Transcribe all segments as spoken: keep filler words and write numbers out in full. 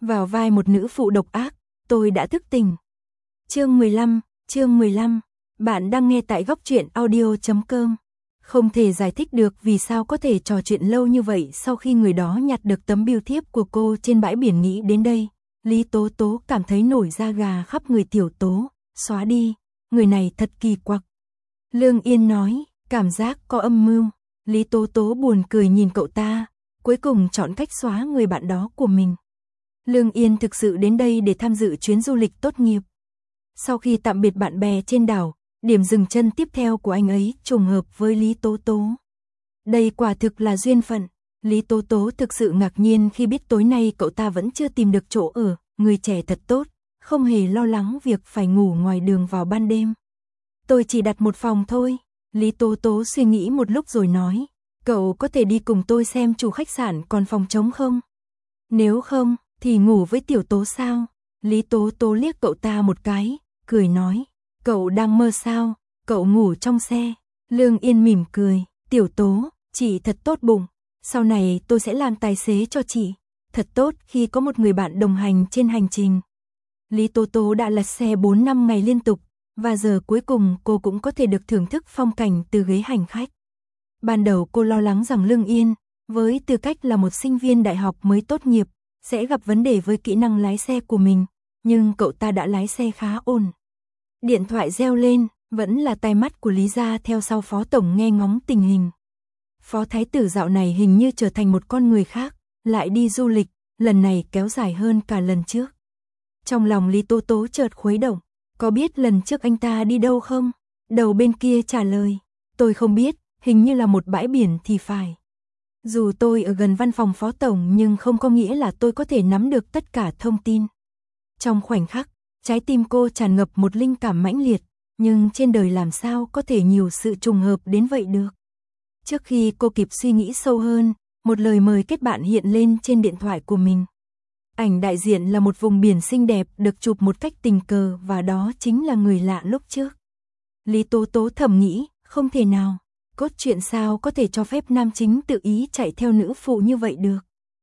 vào vai một nữ phụ độc ác, tôi đã thức tỉnh. Chương mười lăm, chương mười lăm, bạn đang nghe tại góc truyện audio chấm com. Không thể giải thích được vì sao có thể trò chuyện lâu như vậy sau khi người đó nhặt được tấm bưu thiếp của cô trên bãi biển. Nghĩ đến đây, Lý Tố Tố cảm thấy nổi da gà khắp người. Tiểu Tố, xóa đi, người này thật kỳ quặc. Lương Yên nói, cảm giác có âm mưu. Lý Tố Tố buồn cười nhìn cậu ta, cuối cùng chọn cách xóa người bạn đó của mình. Lương Yên thực sự đến đây để tham dự chuyến du lịch tốt nghiệp. Sau khi tạm biệt bạn bè trên đảo, điểm dừng chân tiếp theo của anh ấy trùng hợp với Lý Tố Tố. Đây quả thực là duyên phận. Lý Tố Tố thực sự ngạc nhiên khi biết tối nay cậu ta vẫn chưa tìm được chỗ ở. Người trẻ thật tốt, không hề lo lắng việc phải ngủ ngoài đường vào ban đêm. Tôi chỉ đặt một phòng thôi. Lý Tố Tố suy nghĩ một lúc rồi nói, cậu có thể đi cùng tôi xem chủ khách sạn còn phòng trống không? Nếu không, thì ngủ với Tiểu Tố sao? Lý Tố Tố liếc cậu ta một cái, cười nói, cậu đang mơ sao? Cậu ngủ trong xe. Lương Yên mỉm cười, Tiểu Tố, chị thật tốt bụng. Sau này tôi sẽ làm tài xế cho chị. Thật tốt khi có một người bạn đồng hành trên hành trình. Lý Tố Tố đã lật xe bốn năm ngày liên tục, và giờ cuối cùng cô cũng có thể được thưởng thức phong cảnh từ ghế hành khách. Ban đầu cô lo lắng rằng Lương Yên, với tư cách là một sinh viên đại học mới tốt nghiệp, sẽ gặp vấn đề với kỹ năng lái xe của mình, nhưng cậu ta đã lái xe khá ổn. Điện thoại reo lên, vẫn là tai mắt của Lý gia theo sau Phó Tổng nghe ngóng tình hình. Phó Thái tử dạo này hình như trở thành một con người khác, lại đi du lịch, lần này kéo dài hơn cả lần trước. Trong lòng Lý Tố Tố chợt khuấy động, có biết lần trước anh ta đi đâu không? Đầu bên kia trả lời, tôi không biết, hình như là một bãi biển thì phải. Dù tôi ở gần văn phòng Phó Tổng nhưng không có nghĩa là tôi có thể nắm được tất cả thông tin. Trong khoảnh khắc, trái tim cô tràn ngập một linh cảm mãnh liệt, nhưng trên đời làm sao có thể nhiều sự trùng hợp đến vậy được. Trước khi cô kịp suy nghĩ sâu hơn, một lời mời kết bạn hiện lên trên điện thoại của mình. Ảnh đại diện là một vùng biển xinh đẹp được chụp một cách tình cờ và đó chính là người lạ lúc trước. Lý Tố Tố thầm nghĩ, không thể nào, cốt truyện sao có thể cho phép nam chính tự ý chạy theo nữ phụ như vậy được.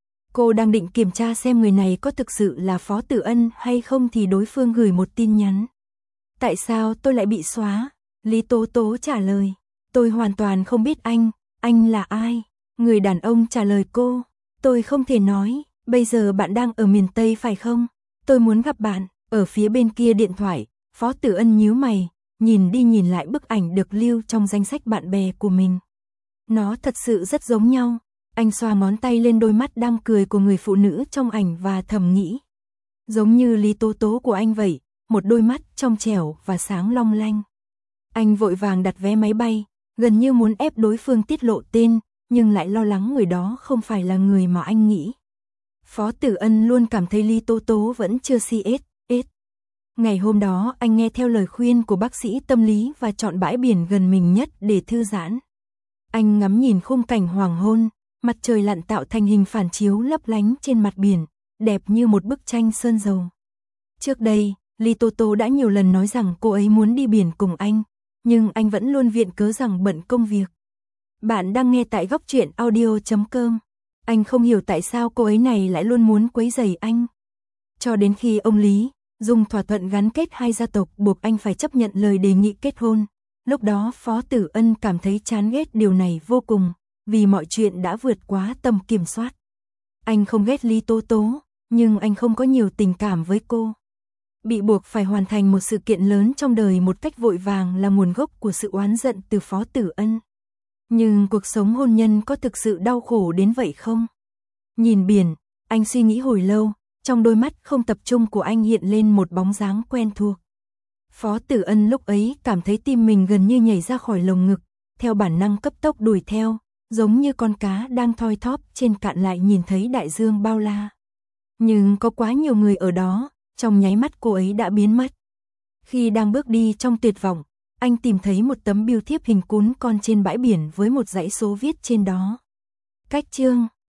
Cô đang định kiểm tra xem người này có thực sự là Phó Tử Ân hay không thì đối phương gửi một tin nhắn. Tại sao tôi lại bị xóa? Lý Tố Tố trả lời, tôi hoàn toàn không biết anh, anh là ai? Người đàn ông trả lời cô, tôi không thể nói, bây giờ bạn đang ở miền Tây phải không? Tôi muốn gặp bạn. Ở phía bên kia điện thoại, Phó Tử Ân nhíu mày, nhìn đi nhìn lại bức ảnh được lưu trong danh sách bạn bè của mình. Nó thật sự rất giống nhau. Anh xoa ngón tay lên đôi mắt đang cười của người phụ nữ trong ảnh và thầm nghĩ. Giống như Lý Tố Tố của anh vậy, một đôi mắt trong trẻo và sáng long lanh. Anh vội vàng đặt vé máy bay, gần như muốn ép đối phương tiết lộ tên, nhưng lại lo lắng người đó không phải là người mà anh nghĩ. Phó Tử Ân luôn cảm thấy Lý Tố Tố vẫn chưa si ết, ết. Ngày hôm đó anh nghe theo lời khuyên của bác sĩ tâm lý và chọn bãi biển gần mình nhất để thư giãn. Anh ngắm nhìn khung cảnh hoàng hôn, mặt trời lặn tạo thành hình phản chiếu lấp lánh trên mặt biển, đẹp như một bức tranh sơn dầu. Trước đây, Lý Tố Tố đã nhiều lần nói rằng cô ấy muốn đi biển cùng anh, nhưng anh vẫn luôn viện cớ rằng bận công việc. Bạn đang nghe tại góc truyện audio chấm com. Anh không hiểu tại sao cô ấy này lại luôn muốn quấy rầy anh. Cho đến khi ông Lý dùng thỏa thuận gắn kết hai gia tộc buộc anh phải chấp nhận lời đề nghị kết hôn. Lúc đó Phó Tử Ân cảm thấy chán ghét điều này vô cùng, vì mọi chuyện đã vượt quá tầm kiểm soát. Anh không ghét Lý Tố Tố, nhưng anh không có nhiều tình cảm với cô. Bị buộc phải hoàn thành một sự kiện lớn trong đời một cách vội vàng là nguồn gốc của sự oán giận từ Phó Tử Ân. Nhưng cuộc sống hôn nhân có thực sự đau khổ đến vậy không? Nhìn biển, anh suy nghĩ hồi lâu, trong đôi mắt không tập trung của anh hiện lên một bóng dáng quen thuộc. Phó Tử Ân lúc ấy cảm thấy tim mình gần như nhảy ra khỏi lồng ngực, theo bản năng cấp tốc đuổi theo, giống như con cá đang thoi thóp trên cạn lại nhìn thấy đại dương bao la. Nhưng có quá nhiều người ở đó, trong nháy mắt cô ấy đã biến mất. Khi đang bước đi trong tuyệt vọng, anh tìm thấy một tấm bưu thiếp hình cún con trên bãi biển với một dãy số viết trên đó. Cách chương,